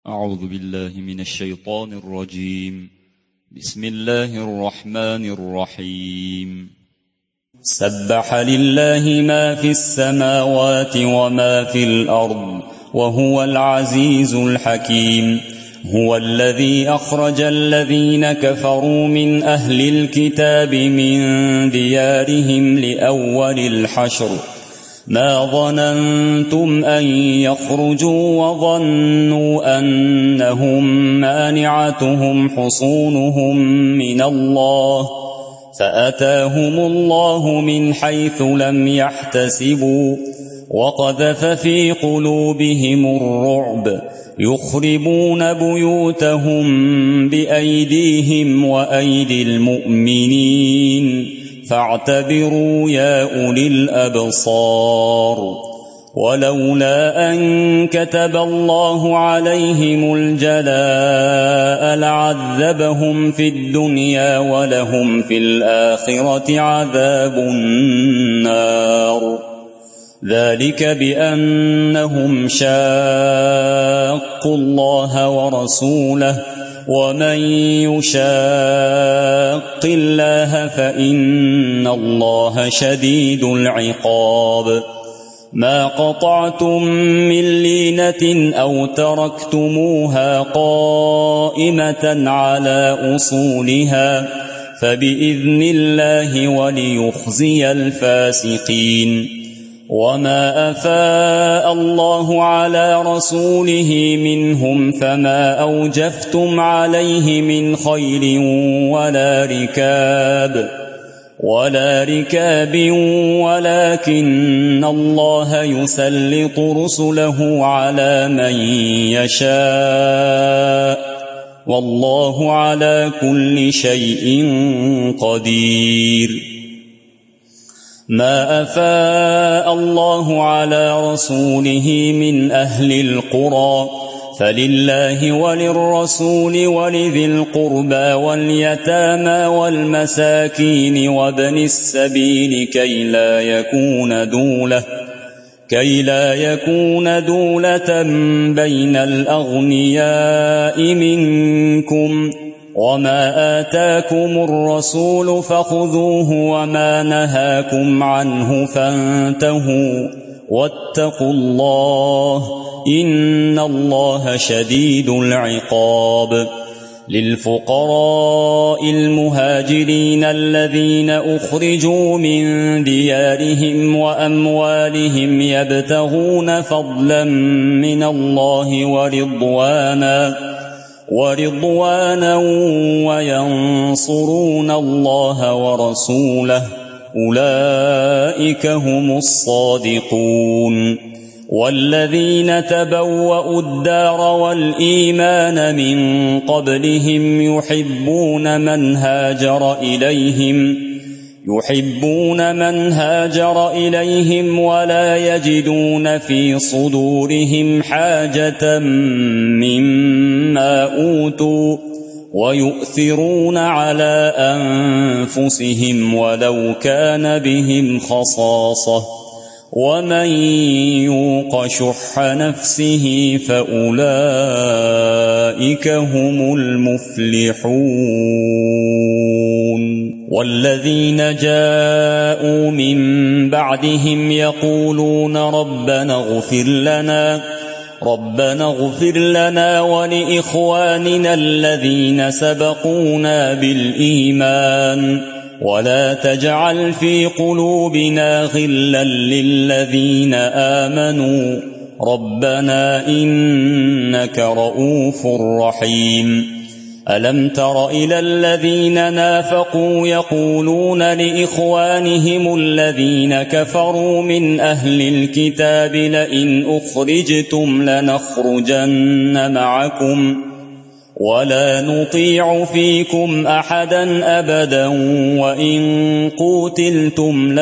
أعوذ بالله من الشيطان الرجيم. بسم الله الرحمن الرحيم. سبح لله ما في السماوات وما في الأرض وهو العزيز الحكيم. هو الذي أخرج الذين كفروا من أهل الكتاب من ديارهم لأول الحشر ما ظننتم أن يخرجوا وظنوا أنهم مانعتهم حصونهم من الله فأتاهم الله من حيث لم يحتسبوا وقذف في قلوبهم الرعب يخربون بيوتهم بأيديهم وأيدي المؤمنين فاعتبروا يا أولي الأبصار. ولولا أن كتب الله عليهم الجلاء لعذبهم في الدنيا ولهم في الآخرة عذاب النار. ذلك بأنهم شاقوا الله ورسوله ومن يشاق الله فإن الله شديد العقاب. ما قطعتم من لينة أو تركتموها قائمة على أصولها فبإذن الله وليخزي الفاسقين. وما أفاء الله على رسوله منهم فما أوجفتم عليه من خيل ولا ركاب ولكن الله يسلط رسله على من يشاء والله على كل شيء قدير. ما أفاء الله على رسوله من أهل القرى فلله وللرسول ولذي القربى واليتامى والمساكين وابن السبيل كي لا يكون دولة بين الأغنياء منكم. وما آتاكم الرسول فخذوه وما نهاكم عنه فانتهوا واتقوا الله إن الله شديد العقاب. للفقراء المهاجرين الذين أخرجوا من ديارهم وأموالهم يبتغون فضلا من الله ورضوانا وينصرون الله ورسوله أولئك هم الصادقون. والذين تبوأوا الدار والإيمان من قبلهم يحبون من هاجر إليهم ولا يجدون في صدورهم حاجة مما أوتوا ويؤثرون على أنفسهم ولو كان بهم خصاصة ومن يوق شح نفسه فأولئك هم المفلحون. والذين جاءوا من بعدهم يقولون ربنا اغفر لنا ولإخواننا الذين سبقونا بالإيمان ولا تجعل في قلوبنا غلا للذين آمنوا ربنا إنك رؤوف رحيم. ألم تر إلى الذين نافقوا يقولون لإخوانهم الذين كفروا من أهل الكتاب لئن أخرجتم لنخرجن معكم ولا نطيع فيكم أحدا أبدا وإن قوتلتم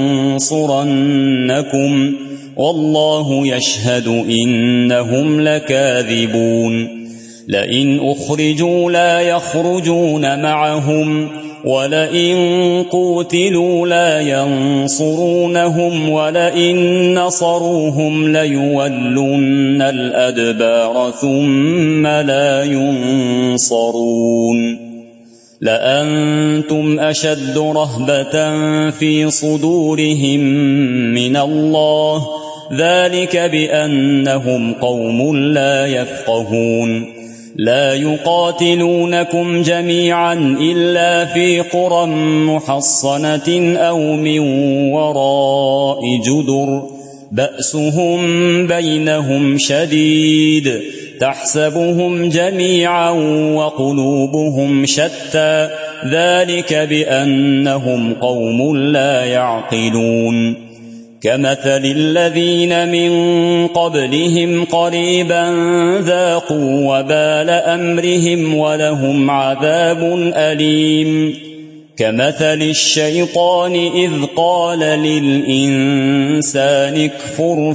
لننصرنكم والله يشهد إنهم لكاذبون. لئن أخرجوا لا يخرجون معهم ولئن قوتلوا لا ينصرونهم ولئن نصروهم ليولن الأدبار ثم لا ينصرون لأنتم أشد رهبة في صدورهم من الله ذلك بأنهم قوم لا يفقهون لا يقاتلونكم جميعا إلا في قرى محصنة أو من وراء جدر بأسهم بينهم شديد تحسبهم جميعا وقلوبهم شتى ذلك بأنهم قوم لا يعقلون كمثل الذين من قبلهم قريبا ذاقوا وبال أمرهم ولهم عذاب أليم كمثل الشيطان إذ قال للإنسان اكفر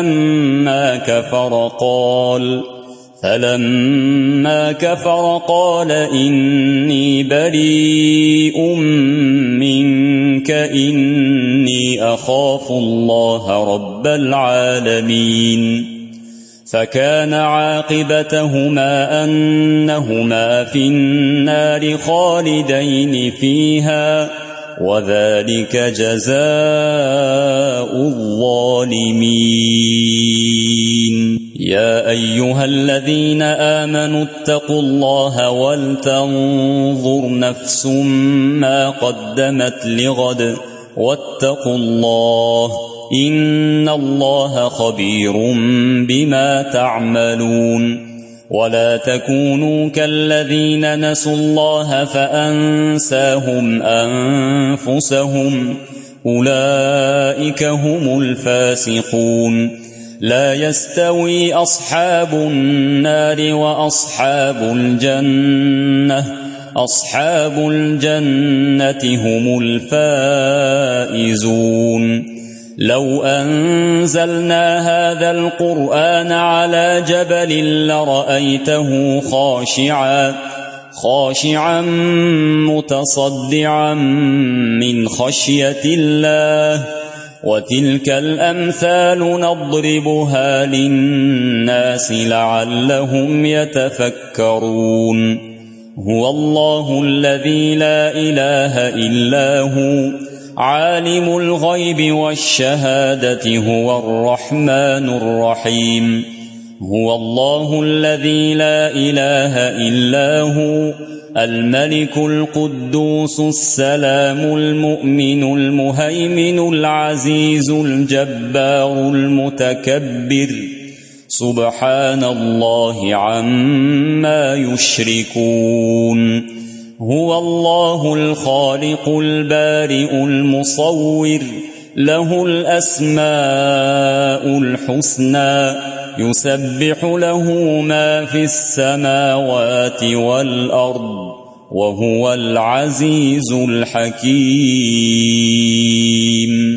فلما كفر قال إني بريء منك إني أخاف الله رب العالمين فكان عاقبتهما أنهما في النار خالدين فيها وذلك جزاء الظالمين يا أيها الذين آمنوا اتقوا الله ولتنظر نفس ما قدمت لغد واتقوا الله إن الله خبير بما تعملون ولا تكونوا كالذين نسوا الله فأنساهم أنفسهم أولئك هم الفاسقون لا يستوي أصحاب النار وأصحاب الجنة هم الفائزون لو أنزلنا هذا القرآن على جبل لرأيته خاشعا متصدعا من خشية الله وتلك الأمثال نضربها للناس لعلهم يتفكرون هو الله الذي لا إله إلا هو عالم الغيب والشهادة هو الرحمن الرحيم هو الله الذي لا إله إلا هو الملك القدوس السلام المؤمن المهيمن العزيز الجبار المتكبر سبحان الله عما يشركون هو الله الخالق البارئ المصور له الأسماء الحسنى يسبح له ما في السماوات والأرض وهو العزيز الحكيم